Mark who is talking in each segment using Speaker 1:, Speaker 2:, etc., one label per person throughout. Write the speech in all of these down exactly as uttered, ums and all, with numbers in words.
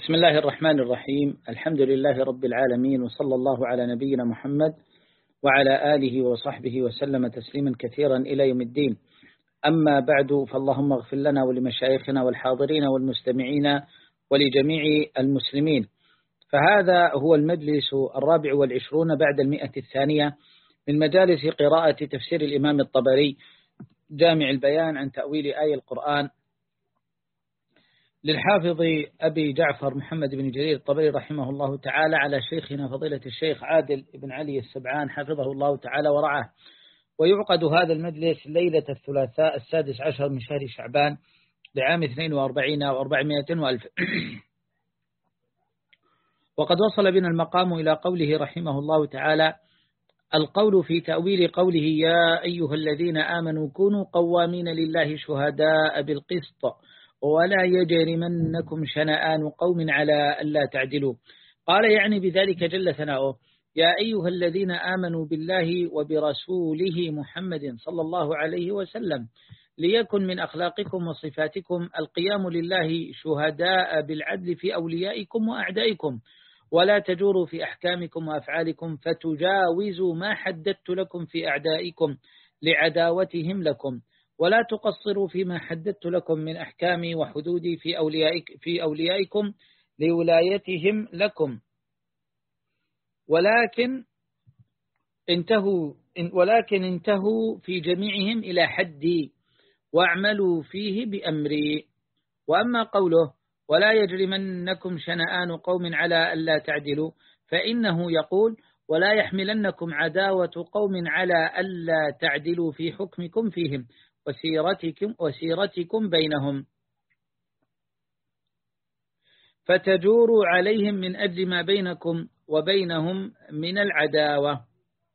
Speaker 1: بسم الله الرحمن الرحيم. الحمد لله رب العالمين، وصلى الله على نبينا محمد وعلى آله وصحبه وسلم تسليما كثيرا إلى يوم الدين. أما بعد، فاللهم اغفر لنا ولمشايخنا والحاضرين والمستمعين ولجميع المسلمين. فهذا هو المجلس الرابع والعشرون بعد المئة الثانية من مجالس قراءة تفسير الإمام الطبري جامع البيان عن تأويل آية القرآن للحافظ أبي جعفر محمد بن جرير الطبري رحمه الله تعالى، على شيخنا فضيلة الشيخ عادل بن علي السبعان حفظه الله تعالى ورعاه. ويعقد هذا المجلس ليلة الثلاثاء السادس عشر من شهر شعبان لعام اثنين وأربعين وأربعمائة وألف. وقد وصل بنا المقام إلى قوله رحمه الله تعالى: القول في تأويل قوله يا أيها الذين آمنوا كونوا قوامين لله شهداء بالقسط ولا يجرمنكم شنآن قوم على ألا تعدلوا. قال يعني بذلك جل ثناؤه: يا أيها الذين آمنوا بالله وبرسوله محمد صلى الله عليه وسلم، ليكن من أخلاقكم وصفاتكم القيام لله شهداء بالعدل في أوليائكم وأعدائكم، ولا تجوروا في أحكامكم وأفعالكم فتجاوزوا ما حددت لكم في أعدائكم لعداوتهم لكم، ولا تقصروا فيما حددت لكم من أحكامي وحدودي في أوليائك في أوليائكم لولايتهم لكم، ولكن انتهوا ولكن انتهوا في جميعهم إلى حدي واعملوا فيه بأمري. وأما قوله ولا يجرمنكم شنآن قوم على ألا تعدلوا، فإنه يقول ولا يحملنكم عداوة قوم على ألا تعدلوا في حكمكم فيهم وسيرتكم, وسيرتكم بينهم، فتجوروا عليهم من أجل ما بينكم وبينهم من العداوة.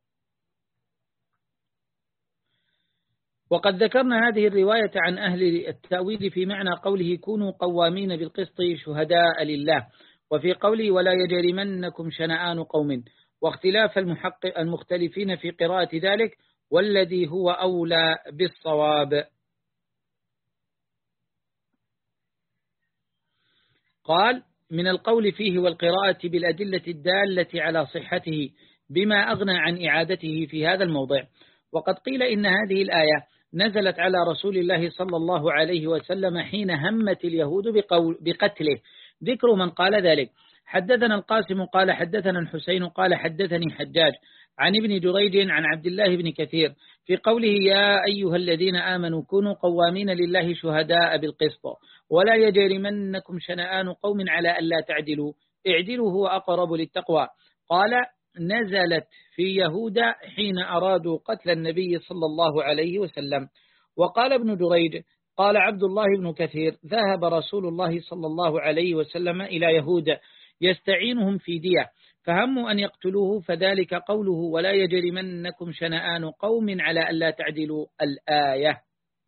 Speaker 1: وقد ذكرنا هذه الرواية عن أهل التأويل في معنى قوله كونوا قوامين بالقسط شهداء لله، وفي قوله ولا يجرمنكم شنآن قوم، واختلاف المحقق المختلفين في قراءة ذلك، والذي هو أولى بالصواب. قال من القول فيه والقراءة بالأدلة الدالة على صحته بما أغنى عن إعادته في هذا الموضع. وقد قيل إن هذه الآية نزلت على رسول الله صلى الله عليه وسلم حين همت اليهود بقول بقتله. ذكر من قال ذلك: حدثنا القاسم قال حدثنا الحسين قال حدثني حجاج عن ابن جريج عن عبد الله بن كثير في قوله يا أيها الذين آمنوا كونوا قوامين لله شهداء بالقسط ولا يجرمنكم شنآن قوم على ألا تعدلوا، اعدلوا هو أقرب للتقوى. قال نزلت في يهود حين أرادوا قتل النبي صلى الله عليه وسلم. وقال ابن جريج قال عبد الله بن كثير ذهب رسول الله صلى الله عليه وسلم إلى يهود يستعينهم في دية، فهموا أن يقتلوه، فذلك قوله ولا يجرمنكم شنآن قوم على ألا تعدلوا الآية.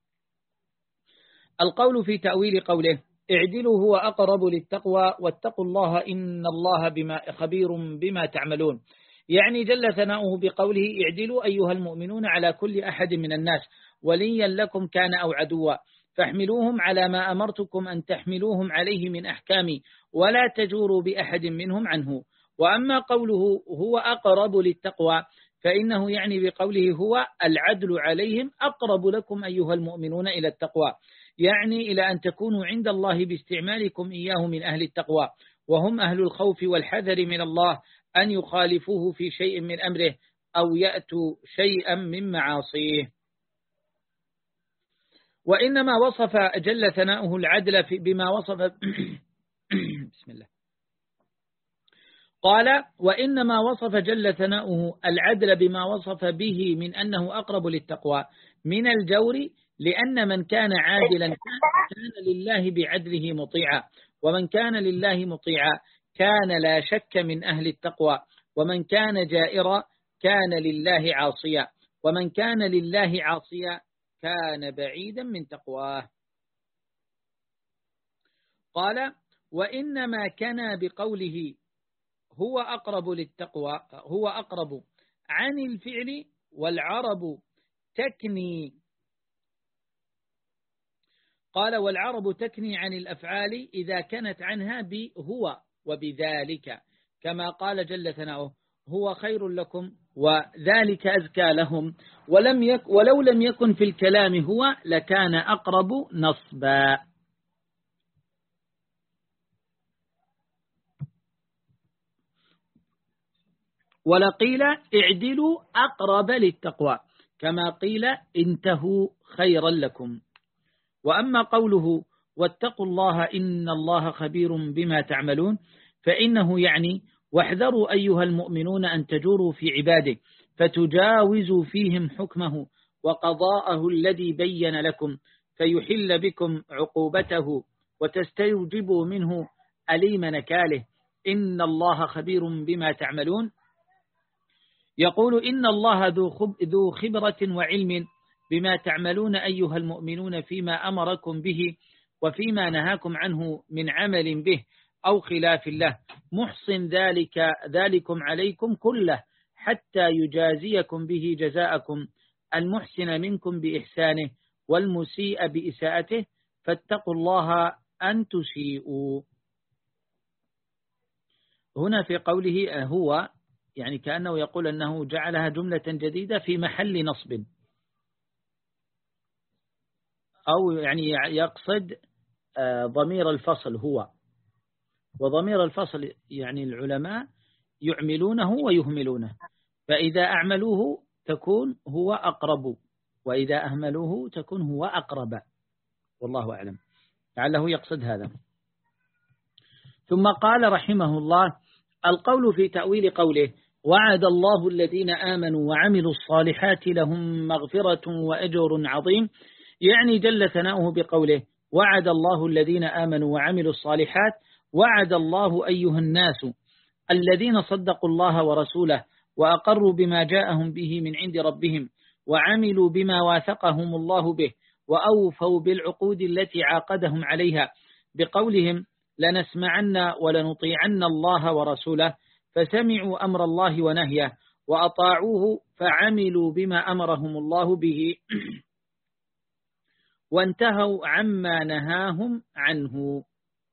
Speaker 1: القول في تأويل قوله اعدلوا هو أقرب للتقوى واتقوا الله إن الله بما خبير بما تعملون، يعني جل ثناؤه بقوله اعدلوا أيها المؤمنون على كل أحد من الناس وليا لكم كان أو عدوا، فاحملوهم على ما أمرتكم أن تحملوهم عليه من أحكامي ولا تجوروا بأحد منهم عنه. وأما قوله هو أقرب للتقوى فإنه يعني بقوله هو العدل عليهم أقرب لكم أيها المؤمنون إلى التقوى، يعني إلى أن تكونوا عند الله باستعمالكم إياه من أهل التقوى، وهم أهل الخوف والحذر من الله أن يخالفوه في شيء من أمره أو يأتوا شيئا من معاصيه. وإنما وصف جل ثناؤه العدل بما وصف بسم الله قال وإنما وصف جل ثناؤه العدل بما وصف به من أنه أقرب للتقوى من الجور، لأن من كان عادلا كان لله بعدله مطيعا، ومن كان لله مطيعا كان لا شك من أهل التقوى، ومن كان جائرا كان لله عاصيا، ومن كان لله عاصيا كان بعيدا من تقواه. قال وإنما كان بقوله هو أقرب للتقوى هو أقرب عن الفعل، والعرب تكني قال والعرب تكني عن الأفعال إذا كانت عنها بهو وبذلك، كما قال جل ثناؤه هو خير لكم وذلك أزكى لهم، ولم يك ولو لم يكن في الكلام هو لكان أقرب نصبا. ولقيل اعدلوا أقرب للتقوى، كما قيل انتهوا خيرا لكم. وأما قوله واتقوا الله إن الله خبير بما تعملون، فإنه يعني واحذروا أيها المؤمنون أن تجوروا في عباده فتجاوزوا فيهم حكمه وقضاءه الذي بين لكم، فيحل بكم عقوبته وتستوجبوا منه أليم نكاله، إن الله خبير بما تعملون. يقول إن الله ذو خبرة وعلم بما تعملون أيها المؤمنون فيما أمركم به وفيما نهاكم عنه من عمل به أو خلاف الله، محصن ذلك ذلكم عليكم كله حتى يجازيكم به جزاءكم، المحسن منكم بإحسانه والمسيء بإساءته، فاتقوا الله أن تسيئوا. هنا في قوله هو يعني كأنه يقول أنه جعلها جملة جديدة في محل نصب، أو يعني يقصد ضمير الفصل هو، وضمير الفصل يعني العلماء يعملونه ويهملونه، فإذا أعملوه تكون هو أقرب، وإذا أهملوه تكون هو أقرب، والله أعلم، لعله يقصد هذا. ثم قال رحمه الله القول في تأويل قوله وعد الله الذين آمنوا وعملوا الصالحات لهم مغفرة وأجر عظيم، يعني جل ثناؤه بقوله وعد الله الذين آمنوا وعملوا الصالحات، وعد الله أيها الناس الذين صدقوا الله ورسوله وأقروا بما جاءهم به من عند ربهم وعملوا بما واثقهم الله به وأوفوا بالعقود التي عاقدهم عليها بقولهم لنسمعن ولنطيعن الله ورسوله، فسمعوا أمر الله ونهيه وأطاعوه فعملوا بما أمرهم الله به وانتهوا عما نهاهم عنه.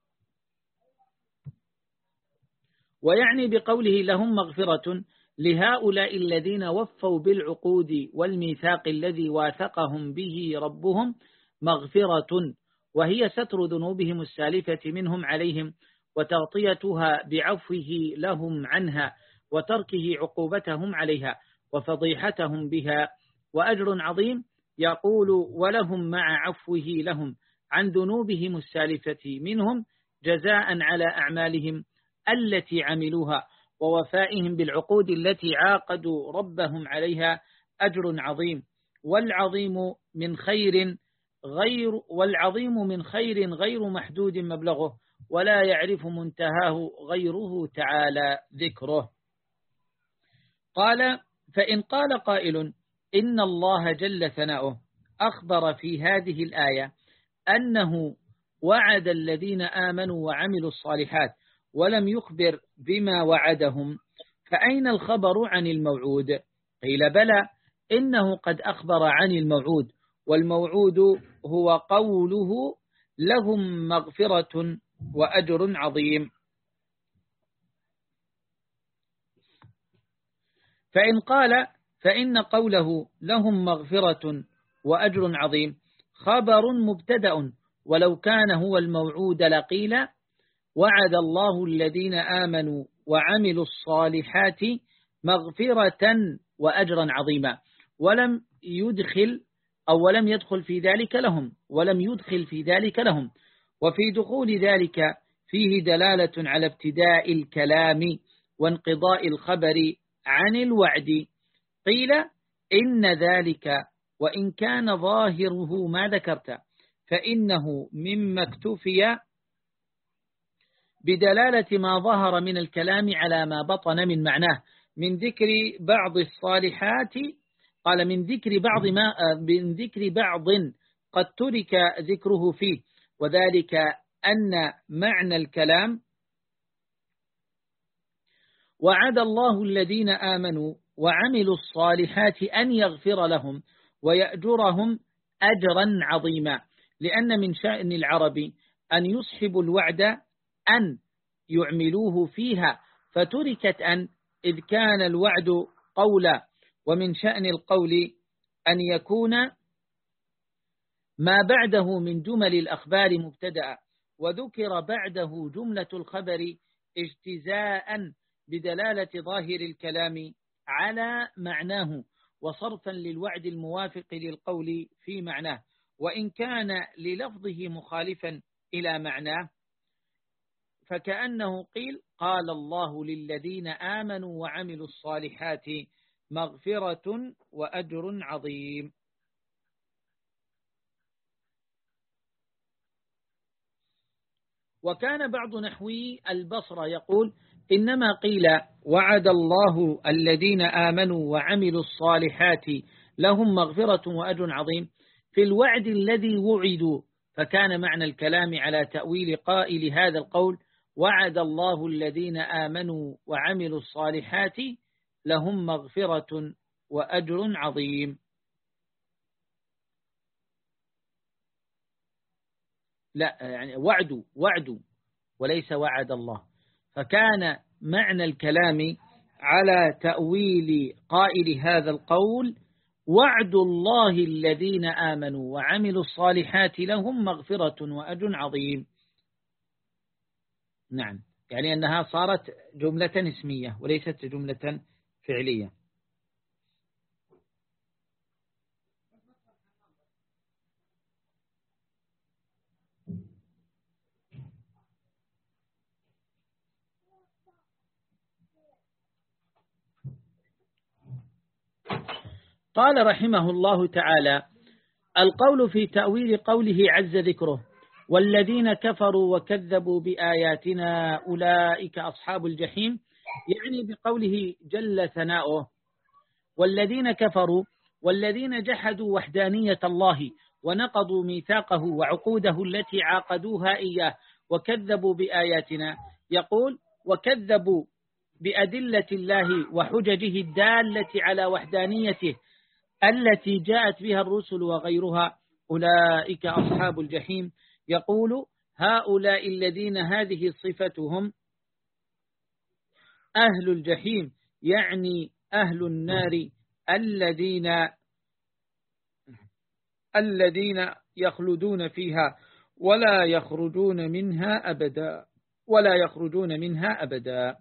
Speaker 1: ويعني بقوله لهم مغفرة لهؤلاء الذين وفوا بالعقود والميثاق الذي واثقهم به ربهم مغفرة، وهي ستر ذنوبهم السالفة منهم عليهم وتغطيتها بعفوه لهم عنها وتركه عقوبتهم عليها وفضيحتهم بها، وأجر عظيم يقول ولهم مع عفوه لهم عن ذنوبهم السالفة منهم جزاء على أعمالهم التي عملوها ووفائهم بالعقود التي عاقدوا ربهم عليها أجر عظيم، والعظيم من خير غير والعظيم من خير غير محدود مبلغه ولا يعرف منتهاه غيره تعالى ذكره. قال فإن قال قائل إن الله جل ثناؤه أخبر في هذه الآية أنه وعد الذين آمنوا وعملوا الصالحات ولم يخبر بما وعدهم، فأين الخبر عن الموعود؟ قيل بلى إنه قد أخبر عن الموعود، والموعود هو قوله لهم مغفرة وأجر عظيم. فإن قال فإن قوله لهم مغفرة وأجر عظيم خبر مبتدأ، ولو كان هو الموعود لقيل وعد الله الذين آمنوا وعملوا الصالحات مغفرة وأجرا عظيما، ولم يدخل أو ولم يدخل في ذلك لهم ولم يدخل في ذلك لهم وفي دخول ذلك فيه دلالة على ابتداء الكلام وانقضاء الخبر عن الوعد. قيل إن ذلك وإن كان ظاهره ما ذكرت فإنه مما اكتفي بدلالة ما ظهر من الكلام على ما بطن من معناه من ذكر بعض الصالحات. قال من ذكر بعض ما من ذكر بعض قد ترك ذكره فيه، وذلك أن معنى الكلام وعد الله الذين آمنوا وعملوا الصالحات أن يغفر لهم ويأجرهم أجرا عظيما، لأن من شأن العرب أن يصحبوا الوعد أن يعملوه فيها، فتركت أن إذ كان الوعد قولا، ومن شأن القول أن يكون ما بعده من جمل الأخبار مبتدأ، وذكر بعده جملة الخبر اجتزاء بدلالة ظاهر الكلام على معناه، وصرفا للوعد الموافق للقول في معناه، وإن كان للفظه مخالفا إلى معناه، فكأنه قيل قال الله للذين آمنوا وعملوا الصالحات مغفرة وأجر عظيم. وكان بعض نحوي البصرة يقول إنما قيل وعد الله الذين آمنوا وعملوا الصالحات لهم مغفرة وأجر عظيم في الوعد الذي وعدوا، فكان معنى الكلام على تأويل قائل هذا القول وعد الله الذين آمنوا وعملوا الصالحات لهم مغفرة وأجر عظيم. لا يعني وعد وعد وليس وعد الله، فكان معنى الكلام على تأويل قائل هذا القول وعد الله الذين آمنوا وعملوا الصالحات لهم مغفرة وأجر عظيم. نعم، يعني أنها صارت جملة اسمية وليست جملة فعلية. قال رحمه الله تعالى: القول في تأويل قوله عز ذكره والذين كفروا وكذبوا بآياتنا أولئك أصحاب الجحيم، يعني بقوله جل ثناؤه والذين كفروا والذين جحدوا وحدانية الله ونقضوا ميثاقه وعقوده التي عاقدوها إياه وكذبوا بآياتنا، يقول وكذبوا بأدلة الله وحججه الدالة على وحدانيته التي جاءت بها الرسل وغيرها، أولئك أصحاب الجحيم. يقول هؤلاء الذين هذه صفتهم أهل الجحيم، يعني أهل النار الذين الذين يخلدون فيها ولا يخرجون منها أبدا ولا يخرجون منها أبدا.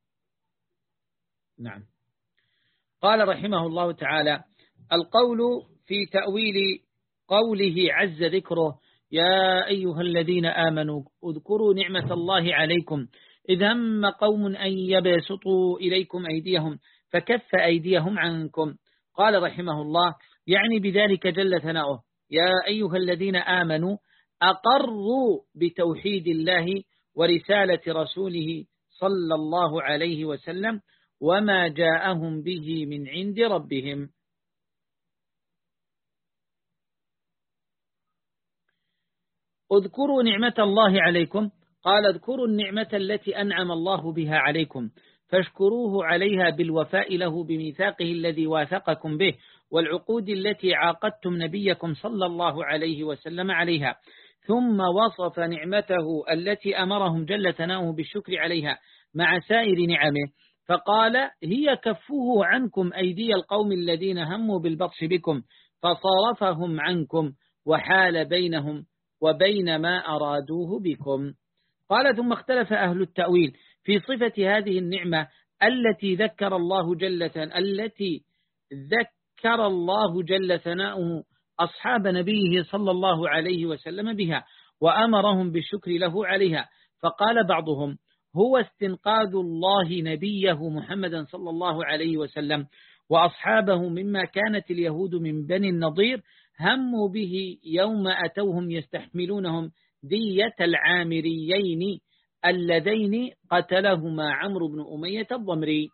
Speaker 1: نعم. قال رحمه الله تعالى: القول في تأويل قوله عز ذكره يا أيها الذين آمنوا اذكروا نعمة الله عليكم إذ هم قوم أن يبسطوا إليكم أيديهم فكف أيديهم عنكم. قال رحمه الله يعني بذلك جل ثناؤه يا أيها الذين آمنوا أقروا بتوحيد الله ورسالة رسوله صلى الله عليه وسلم وما جاءهم به من عند ربهم. اذكروا نعمة الله عليكم، قال اذكروا النعمة التي أنعم الله بها عليكم فاشكروه عليها بالوفاء له بميثاقه الذي واثقكم به والعقود التي عاقدتم نبيكم صلى الله عليه وسلم عليها، ثم وصف نعمته التي أمرهم جل ثناؤه بالشكر عليها مع سائر نعمه، فقال هي كفوه عنكم أيدي القوم الذين هموا بالبطش بكم فصرفهم عنكم وحال بينهم وبين ما أرادوه بكم. قال ثم اختلف أهل التأويل في صفة هذه النعمة التي ذكر الله جل التي ذكر الله جل ثناؤه أصحاب نبيه صلى الله عليه وسلم بها وأمرهم بالشكر له عليها، فقال بعضهم هو استنقاذ الله نبيه محمدا صلى الله عليه وسلم وأصحابه مما كانت اليهود من بني النضير هموا به يوم أتوهم يستحملونهم دية العامريين اللذين قتلهما عمرو بن أمية الضمري.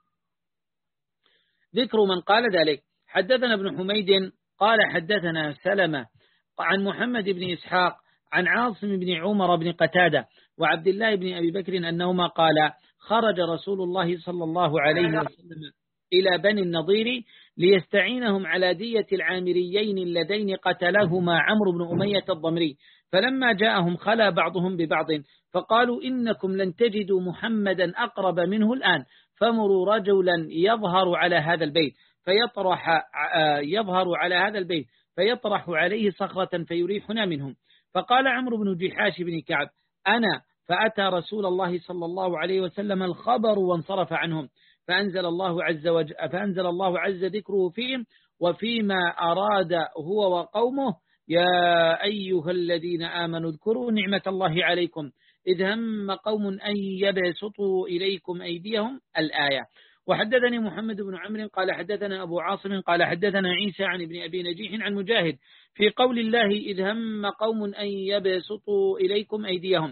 Speaker 1: ذكر من قال ذلك: حدثنا ابن حميد قال حدثنا سلمة عن محمد بن إسحاق عن عاصم بن عمر بن قتادة وعبد الله بن أبي بكر أنهما قال خرج رسول الله صلى الله عليه وسلم إلى بني النضير ليستعينهم على دية العامريين اللذين قتلهما عمرو بن أمية الضمري، فلما جاءهم خلا بعضهم ببعض فقالوا إنكم لن تجدوا محمدا أقرب منه الآن، فمروا رجلا يظهر على هذا البيت فيطرح يظهر على هذا البيت فيطرح عليه صخرة فيريحنا منهم. فقال عمرو بن جحاش بن كعب: أنا، فأتى رسول الله صلى الله عليه وسلم الخبر وانصرف عنهم، فأنزل الله عز وجل فأنزل الله عز ذكره فيهم وفيما أراد هو وقومه: يا أيها الذين آمنوا اذكروا نعمة الله عليكم إذ هم قوم أن يبسطوا إليكم أيديهم، الآية. وحدثني محمد بن عمرو قال حدثنا أبو عاصم قال حدثنا عيسى عن ابن أبي نجيح عن مجاهد في قول الله: إذ هم قوم أن يبسطوا إليكم أيديهم،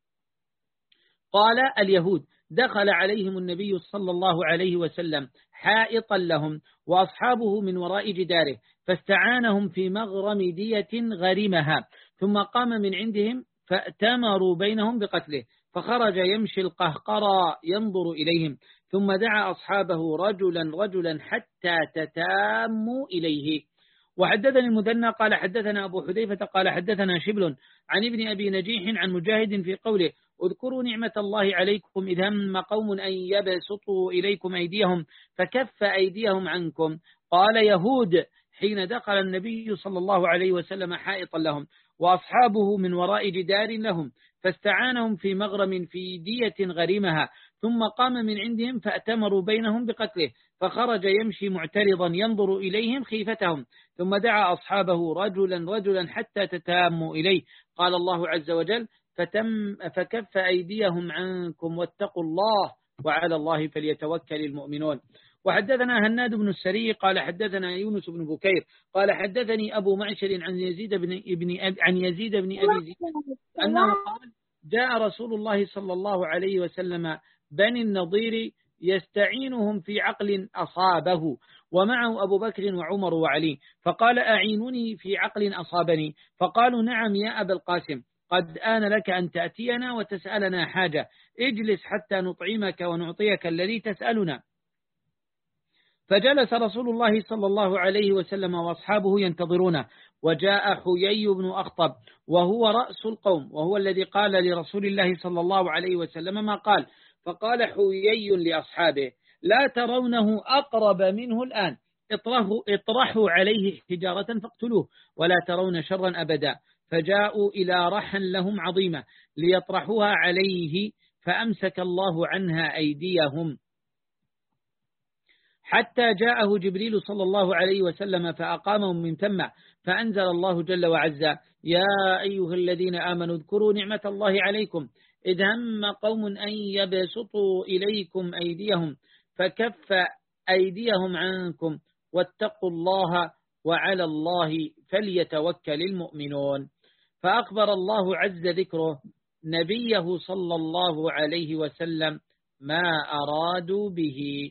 Speaker 1: قال اليهود. دخل عليهم النبي صلى الله عليه وسلم حائطا لهم وأصحابه من وراء جداره، فاستعانهم في مغرم دية غرمها، ثم قام من عندهم فأتمروا بينهم بقتله، فخرج يمشي القهقرى ينظر إليهم، ثم دعا أصحابه رجلا رجلا حتى تتاموا إليه. وحدثني المثنى قال حدثنا أبو حذيفة قال حدثنا شبل عن ابن أبي نجيح عن مجاهد في قوله: اذكروا نعمة الله عليكم إذ هم قوم أن يبسطوا إليكم أيديهم فكف أيديهم عنكم، قال يهود، حين دخل النبي صلى الله عليه وسلم حائطا لهم وأصحابه من وراء جدار لهم، فاستعانهم في مغرم في دية غريمها، ثم قام من عندهم فأتمروا بينهم بقتله، فخرج يمشي معترضا ينظر إليهم خيفتهم، ثم دعا أصحابه رجلا رجلا حتى تتاموا إليه، قال الله عز وجل: فتم فكف أيديهم عنكم واتقوا الله وعلى الله فليتوكل المؤمنون. وحدثنا هناد بن السري قال حدثنا يونس بن بكير قال حدثني أبو معشر عن يزيد بن ابن أب عن يزيد بن أبي زيد أنه قال: جاء رسول الله صلى الله عليه وسلم بني النضير يستعينهم في عقل أصابه، ومعه أبو بكر وعمر وعلي، فقال: أعينني في عقل أصابني، فقالوا: نعم يا أبا القاسم، قد آن لك أن تأتينا وتسألنا حاجة، اجلس حتى نطعمك ونعطيك الذي تسألنا. فجلس رسول الله صلى الله عليه وسلم وأصحابه ينتظرونه، وجاء حيي بن أخطب وهو رأس القوم، وهو الذي قال لرسول الله صلى الله عليه وسلم ما قال، فقال حيي لأصحابه: لا ترونه أقرب منه الآن، اطرحوا, اطرحوا عليه حجارة فاقتلوه، ولا ترون شرا أبدا. فجاءوا إلى رحى لهم عظيمة ليطرحوها عليه، فأمسك الله عنها أيديهم، حتى جاءه جبريل صلى الله عليه وسلم فأقامهم من ثم، فأنزل الله جل وعز: يا أيها الذين آمنوا اذكروا نعمة الله عليكم إذ هم قوم أن يبسطوا إليكم أيديهم فكف أيديهم عنكم واتقوا الله وعلى الله فليتوكل المؤمنون. فأخبر الله عز ذكره نبيه صلى الله عليه وسلم ما أرادوا به.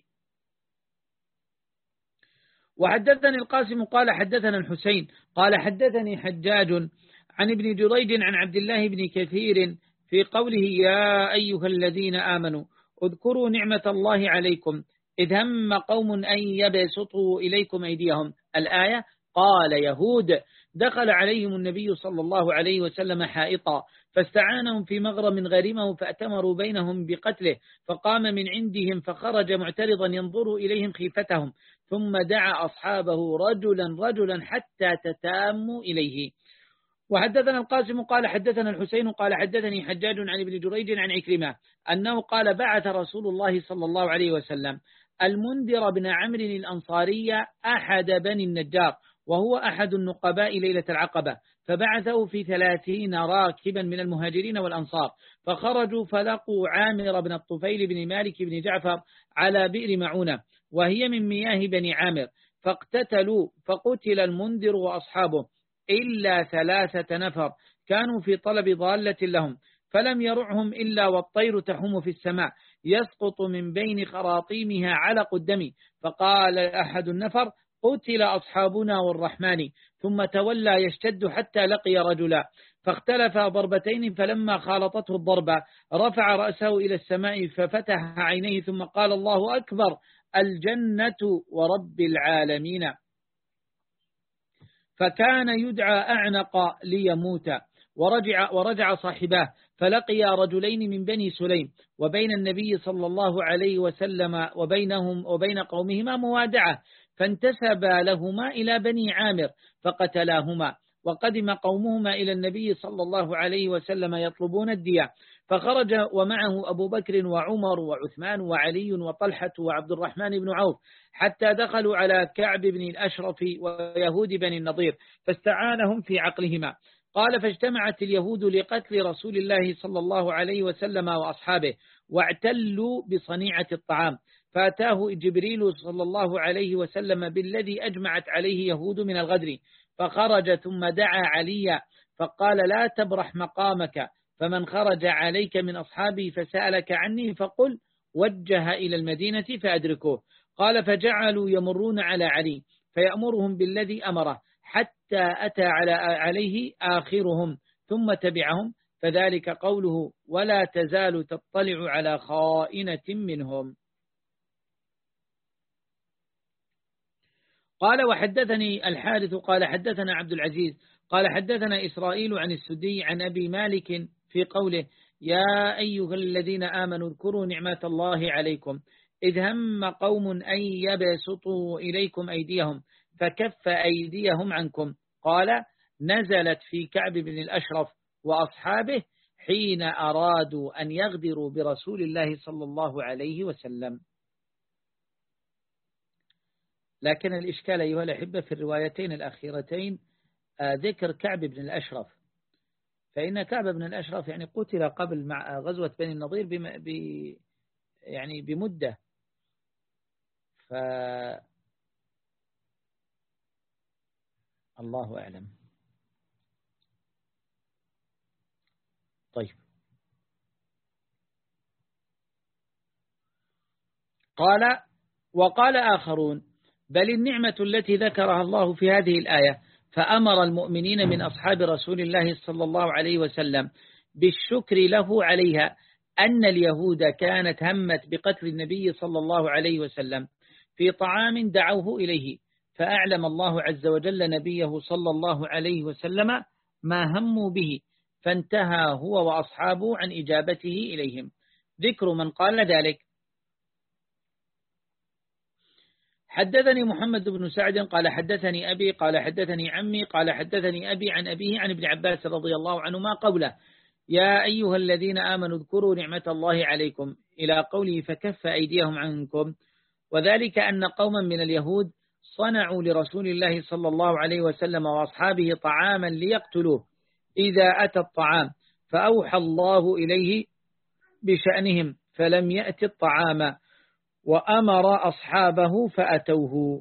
Speaker 1: وحدثني القاسم قال حدثنا الحسين قال حدثني حجاج عن ابن جريج عن عبد الله بن كثير في قوله: يا أيها الذين آمنوا اذكروا نعمة الله عليكم إذ هم قوم أن يبسطوا إليكم أيديهم، الآية. قال يهود. دخل عليهم النبي صلى الله عليه وسلم حائطا، فاستعانهم في مغرم غريمه، فأتمروا بينهم بقتله، فقام من عندهم فخرج معترضا ينظر إليهم خيفتهم، ثم دعا أصحابه رجلا رجلا حتى تتاموا إليه. وحدثنا القاسم قال حدثنا الحسين قال حدثني حجاج عن ابن جريج عن عكرمة أنه قال: بعث رسول الله صلى الله عليه وسلم المنذر بن عمرو الأنصاري أحد بني النجار، وهو أحد النقباء ليلة العقبة، فبعثه في ثلاثين راكبا من المهاجرين والأنصار، فخرجوا فلقوا عامر بن الطفيل بن مالك بن جعفر على بئر معونة، وهي من مياه بني عامر، فاقتتلوا، فقتل المنذر وأصحابه إلا ثلاثة نفر كانوا في طلب ضالة لهم، فلم يرعهم إلا والطير تحوم في السماء يسقط من بين خراطيمها علق الدم، فقال أحد النفر: قتل أصحابنا والرحمن، ثم تولى يشتد حتى لقي رجلا، فاختلف ضربتين، فلما خالطته الضربة رفع رأسه إلى السماء ففتح عينيه، ثم قال: الله أكبر، الجنة ورب العالمين، فكان يدعى أعنق ليموت. ورجع, ورجع صاحباه فلقيا رجلين من بني سليم وبين النبي صلى الله عليه وسلم وبينهم وبين قومهما موادعة، فانتسبا لهما إلى بني عامر فقتلاهما، وقدم قومهما إلى النبي صلى الله عليه وسلم يطلبون الدية، فخرج ومعه أبو بكر وعمر وعثمان وعلي وطلحة وعبد الرحمن بن عوف، حتى دخلوا على كعب بن الأشرف ويهود بني النضير فاستعانهم في عقلهما. قال فاجتمعت اليهود لقتل رسول الله صلى الله عليه وسلم وأصحابه، واعتلوا بصنيعة الطعام، فأتاه جبريل صلى الله عليه وسلم بالذي أجمعت عليه يهود من الغدر، فخرج ثم دعا عليا فقال لا تبرح مقامك، فمن خرج عليك من أصحابي فسألك عني فقل وجه إلى المدينة فأدركوه. قال فجعلوا يمرون على علي فيأمرهم بالذي أمره حتى أتى على عليه آخرهم ثم تبعهم، فذلك قوله ولا تزال تطلع على خائنة منهم. قال وحدثني الحارث قال حدثنا عبد العزيز قال حدثنا إسرائيل عن السدي عن أبي مالك في قوله يا أيها الذين آمنوا اذكروا نعمة الله عليكم إذ هم قوم أن يبسطوا إليكم أيديهم فكف أيديهم عنكم. قال نزلت في كعب بن الأشرف وأصحابه حين أرادوا أن يغدروا برسول الله صلى الله عليه وسلم. لكن الإشكال أيها الأحبة في الروايتين الأخيرتين ذكر كعب بن الأشرف، فإن كعب بن الأشرف يعني قتل قبل مع غزوة بني النضير بم ب يعني بمدة، ف الله أعلم. طيب قال وقال آخرون بل النعمة التي ذكرها الله في هذه الآية فأمر المؤمنين من أصحاب رسول الله صلى الله عليه وسلم بالشكر له عليها أن اليهود كانت همت بقتل النبي صلى الله عليه وسلم في طعام دعوه إليه، فأعلم الله عز وجل نبيه صلى الله عليه وسلم ما هموا به، فانتهى هو وأصحابه عن إجابته إليهم. ذكر من قال ذلك. حدثني محمد بن سعد قال حدثني أبي قال حدثني عمي قال حدثني أبي عن أبيه عن ابن عباس رضي الله عنهما قوله يا أيها الذين آمنوا اذكروا نعمة الله عليكم إلى قوله فكف أيديهم عنكم، وذلك أن قوما من اليهود صنعوا لرسول الله صلى الله عليه وسلم وأصحابه طعاما ليقتلوه إذا أتى الطعام، فأوحى الله إليه بشأنهم فلم يأت الطعام وأمر أصحابه فأتوه.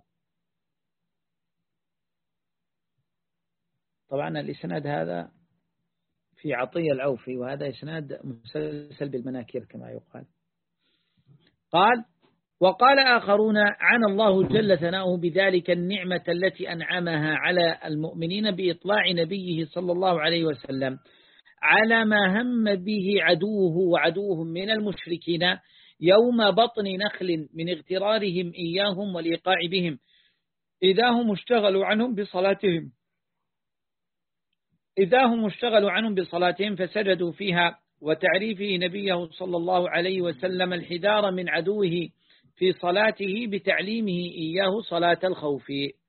Speaker 1: طبعا الإسناد هذا في عطية العوفي، وهذا إسناد مسلسل بالمناكير كما يقال. قال وقال آخرون عن الله جل ثناؤه بذلك النعمة التي أنعمها على المؤمنين بإطلاع نبيه صلى الله عليه وسلم على ما هم به عدوه وعدوهم من المشركين يوم بطن نخل من اغترارهم إياهم والإيقاع بهم إذا هم اشتغلوا عنهم بصلاتهم إذا هم اشتغلوا عنهم بصلاتهم فسجدوا فيها، وتعريفه نبيه صلى الله عليه وسلم الحذار من عدوه في صلاته بتعليمه إياه صلاة الخوف.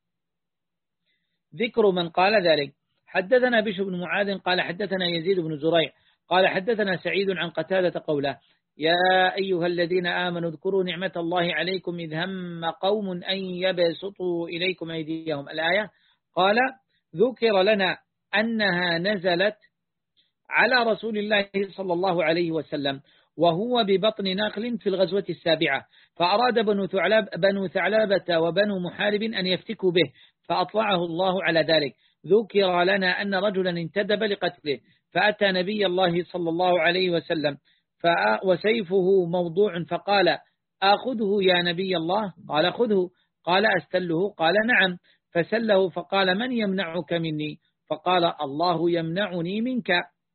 Speaker 1: ذكر من قال ذلك. حدثنا بشر بن معاذ قال حدثنا يزيد بن زريع قال حدثنا سعيد عن قتادة قوله يا أيها الذين آمنوا اذكروا نعمة الله عليكم إذ هم قوم أن يبسطوا إليكم أيديهم الآية. قال ذكر لنا أنها نزلت على رسول الله صلى الله عليه وسلم وهو ببطن نخل في الغزوة السابعة، فأراد بنو ثعلب بنو ثعلبة وبنو محارب أن يفتكوا به فأطلعه الله على ذلك. ذكر لنا أن رجلا انتدب لقتله فأتى نبي الله صلى الله عليه وسلم وسيفه موضوع فقال آخذه يا نبي الله؟ قال خذه. قال أستله؟ قال نعم. فسله فقال من يمنعك مني؟ فقال الله يمنعني منك.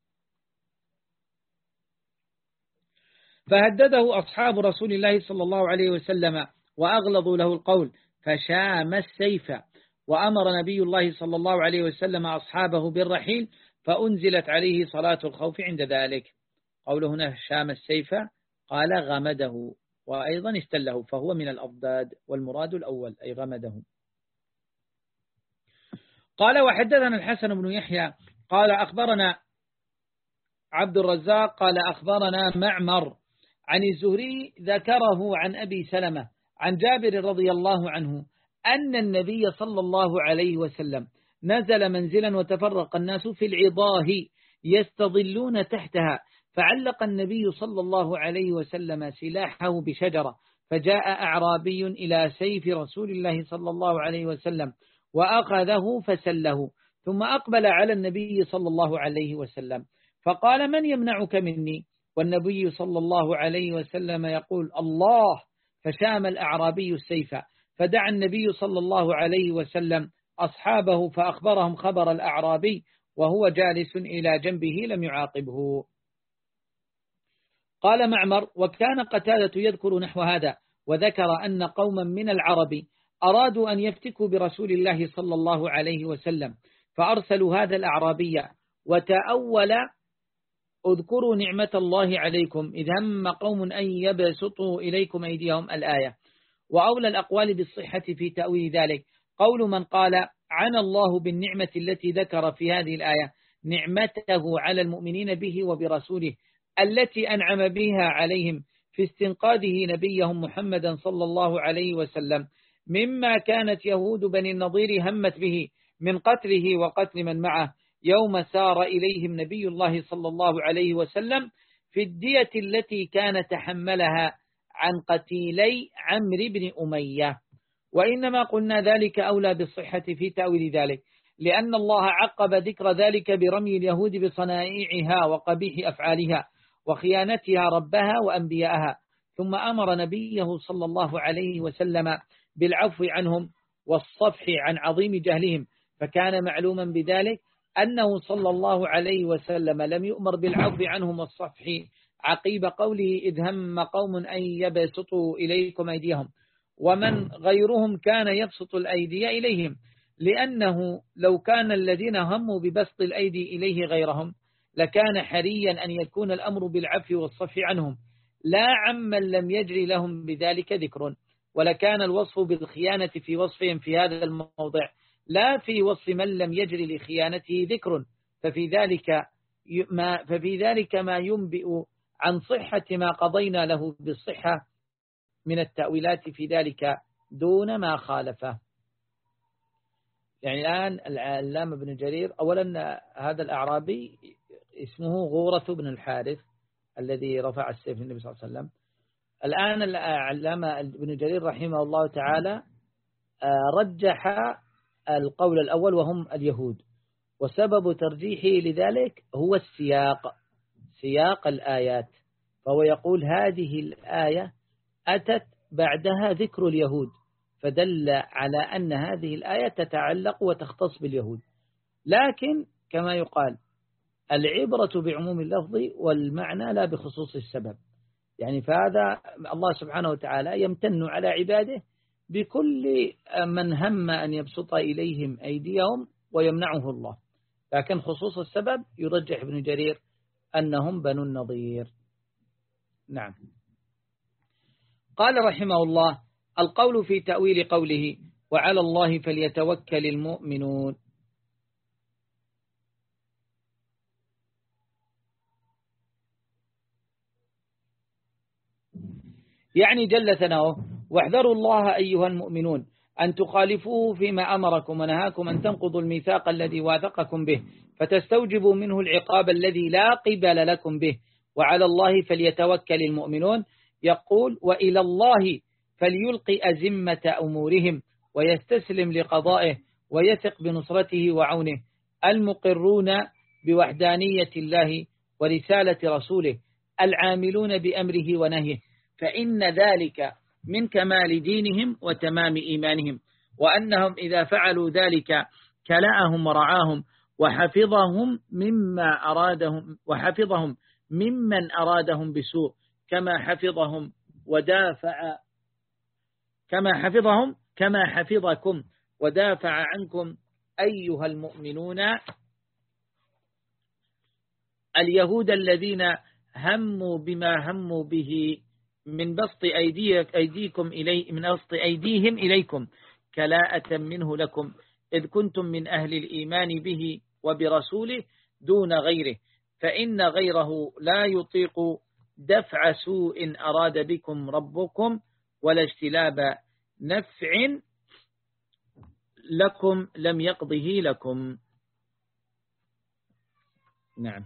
Speaker 1: فهدده أصحاب رسول الله صلى الله عليه وسلم وأغلظوا له القول فشام السيف، وأمر نبي الله صلى الله عليه وسلم أصحابه بالرحيل فأنزلت عليه صلاة الخوف عند ذلك. قوله هنا شام السيف قال غمده، وأيضا استله، فهو من الأضداد، والمراد الأول أي غمده. قال وحدثنا الحسن بن يحيى قال أخبرنا عبد الرزاق قال أخبرنا معمر عن الزهري ذكره عن أبي سلمة عن جابر رضي الله عنه أن النبي صلى الله عليه وسلم نزل منزلا وتفرق الناس في العضاه يستظلون تحتها، فعلق النبي صلى الله عليه وسلم سلاحه بشجرة، فجاء أعرابي إلى سيف رسول الله صلى الله عليه وسلم وأخذه فسله، ثم أقبل على النبي صلى الله عليه وسلم فقال من يمنعك مني؟ والنبي صلى الله عليه وسلم يقول الله، فشام الأعرابي السيف، فدعا النبي صلى الله عليه وسلم أصحابه فأخبرهم خبر الأعرابي وهو جالس إلى جنبه لم يعاقبه. قال معمر وكان قتادة يذكر نحو هذا، وذكر أن قوما من العرب أرادوا أن يفتكوا برسول الله صلى الله عليه وسلم فأرسلوا هذا الأعرابي وتأول اذكروا نعمة الله عليكم إذ هم قوم أن يبسطوا إليكم أيديهم الآية. وأولى الأقوال بالصحة في تأويل ذلك قول من قال عن الله بالنعمة التي ذكر في هذه الآية نعمته على المؤمنين به وبرسوله التي أنعم بها عليهم في استنقاذه نبيهم محمدا صلى الله عليه وسلم مما كانت يهود بني النضير همت به من قتله وقتل من معه يوم سار إليهم نبي الله صلى الله عليه وسلم في الدية التي كان تحملها عن قتيلي عمرو بن أمية. وإنما قلنا ذلك أولى بالصحة في تأويل ذلك لأن الله عقب ذكر ذلك برمي اليهود بصنائعها وقبيح أفعالها وخيانتها ربها وأنبياءها، ثم أمر نبيه صلى الله عليه وسلم بالعفو عنهم والصفح عن عظيم جهلهم، فكان معلوما بذلك أنه صلى الله عليه وسلم لم يؤمر بالعفو عنهم والصفح عقيب قوله إذ هم قوم أن يبسطوا إليكم أيديهم، ومن غيرهم كان يبسط الأيدي إليهم، لأنه لو كان الذين هموا ببسط الأيدي إليه غيرهم لكان حريا أن يكون الأمر بالعفو والصفح عنهم لا عمن لم يجري لهم بذلك ذكر، ولكان الوصف بالخيانة في وصفهم في هذا الموضع لا في وصف من لم يجري لخيانته ذكر، ففي ذلك ما ففي ذلك ما ينبئ عن صحة ما قضينا له بالصحة من التأويلات في ذلك دون ما خالفه. يعني الآن العلامة ابن جرير أولا هذا الأعرابي اسمه غورة بن الحارث الذي رفع السيف للنبي صلى الله عليه وسلم. الآن العلامة ابن جرير رحمه الله تعالى رجح القول الأول وهم اليهود، وسبب ترجيحه لذلك هو السياق، سياق الآيات، فهو يقول هذه الآية أتت بعدها ذكر اليهود فدل على أن هذه الآية تتعلق وتختص باليهود، لكن كما يقال العبرة بعموم اللفظ والمعنى لا بخصوص السبب، يعني فهذا الله سبحانه وتعالى يمتن على عباده بكل من هم أن يبسط إليهم أيديهم ويمنعه الله، لكن خصوص السبب يرجح ابن جرير أنهم بنو النضير. نعم. قال رحمه الله القول في تأويل قوله وعلى الله فليتوكل المؤمنون. يعني جل ثناؤه واحذروا الله أيها المؤمنون أن تخالفوه فيما أمركم ونهاكم أن تنقضوا الميثاق الذي واثقكم به فتستوجبوا منه العقاب الذي لا قبل لكم به، وعلى الله فليتوكل المؤمنون. يقول وإلى الله فليلقي أزمة أمورهم ويستسلم لقضائه ويثق بنصرته وعونه المقرون بوحدانية الله ورسالة رسوله العاملون بأمره ونهيه، فإن ذلك من كمال دينهم وتمام إيمانهم، وأنهم إذا فعلوا ذلك كلأهم ورعاهم وحفظهم مما أرادهم وحفظهم ممن أرادهم بسوء كما حفظهم ودافع كما حفظهم كما حفظكم ودافع عنكم أيها المؤمنون اليهود الذين هموا بما هموا به من بسط أيديك أيديكم إلي من بسط أيديهم إليكم كلاءة منه لكم إذ كنتم من أهل الإيمان به وبرسوله دون غيره فإن غيره لا يطيق دفع سوء أراد بكم ربكم ولا اجتلاب نفع لكم لم يقضه لكم. نعم.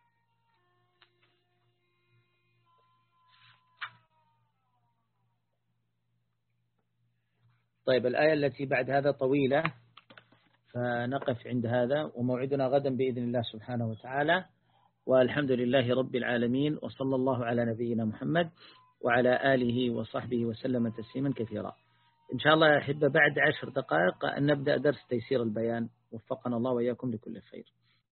Speaker 1: طيب الآية التي بعد هذا طويلة فنقف عند هذا، وموعدنا غدا بإذن الله سبحانه وتعالى، والحمد لله رب العالمين، وصلى الله على نبينا محمد وعلى آله وصحبه وسلم تسليما كثيرا. إن شاء الله يا أحبة بعد عشر دقائق نبدأ درس تيسير البيان، وفقنا الله وإياكم لكل خير.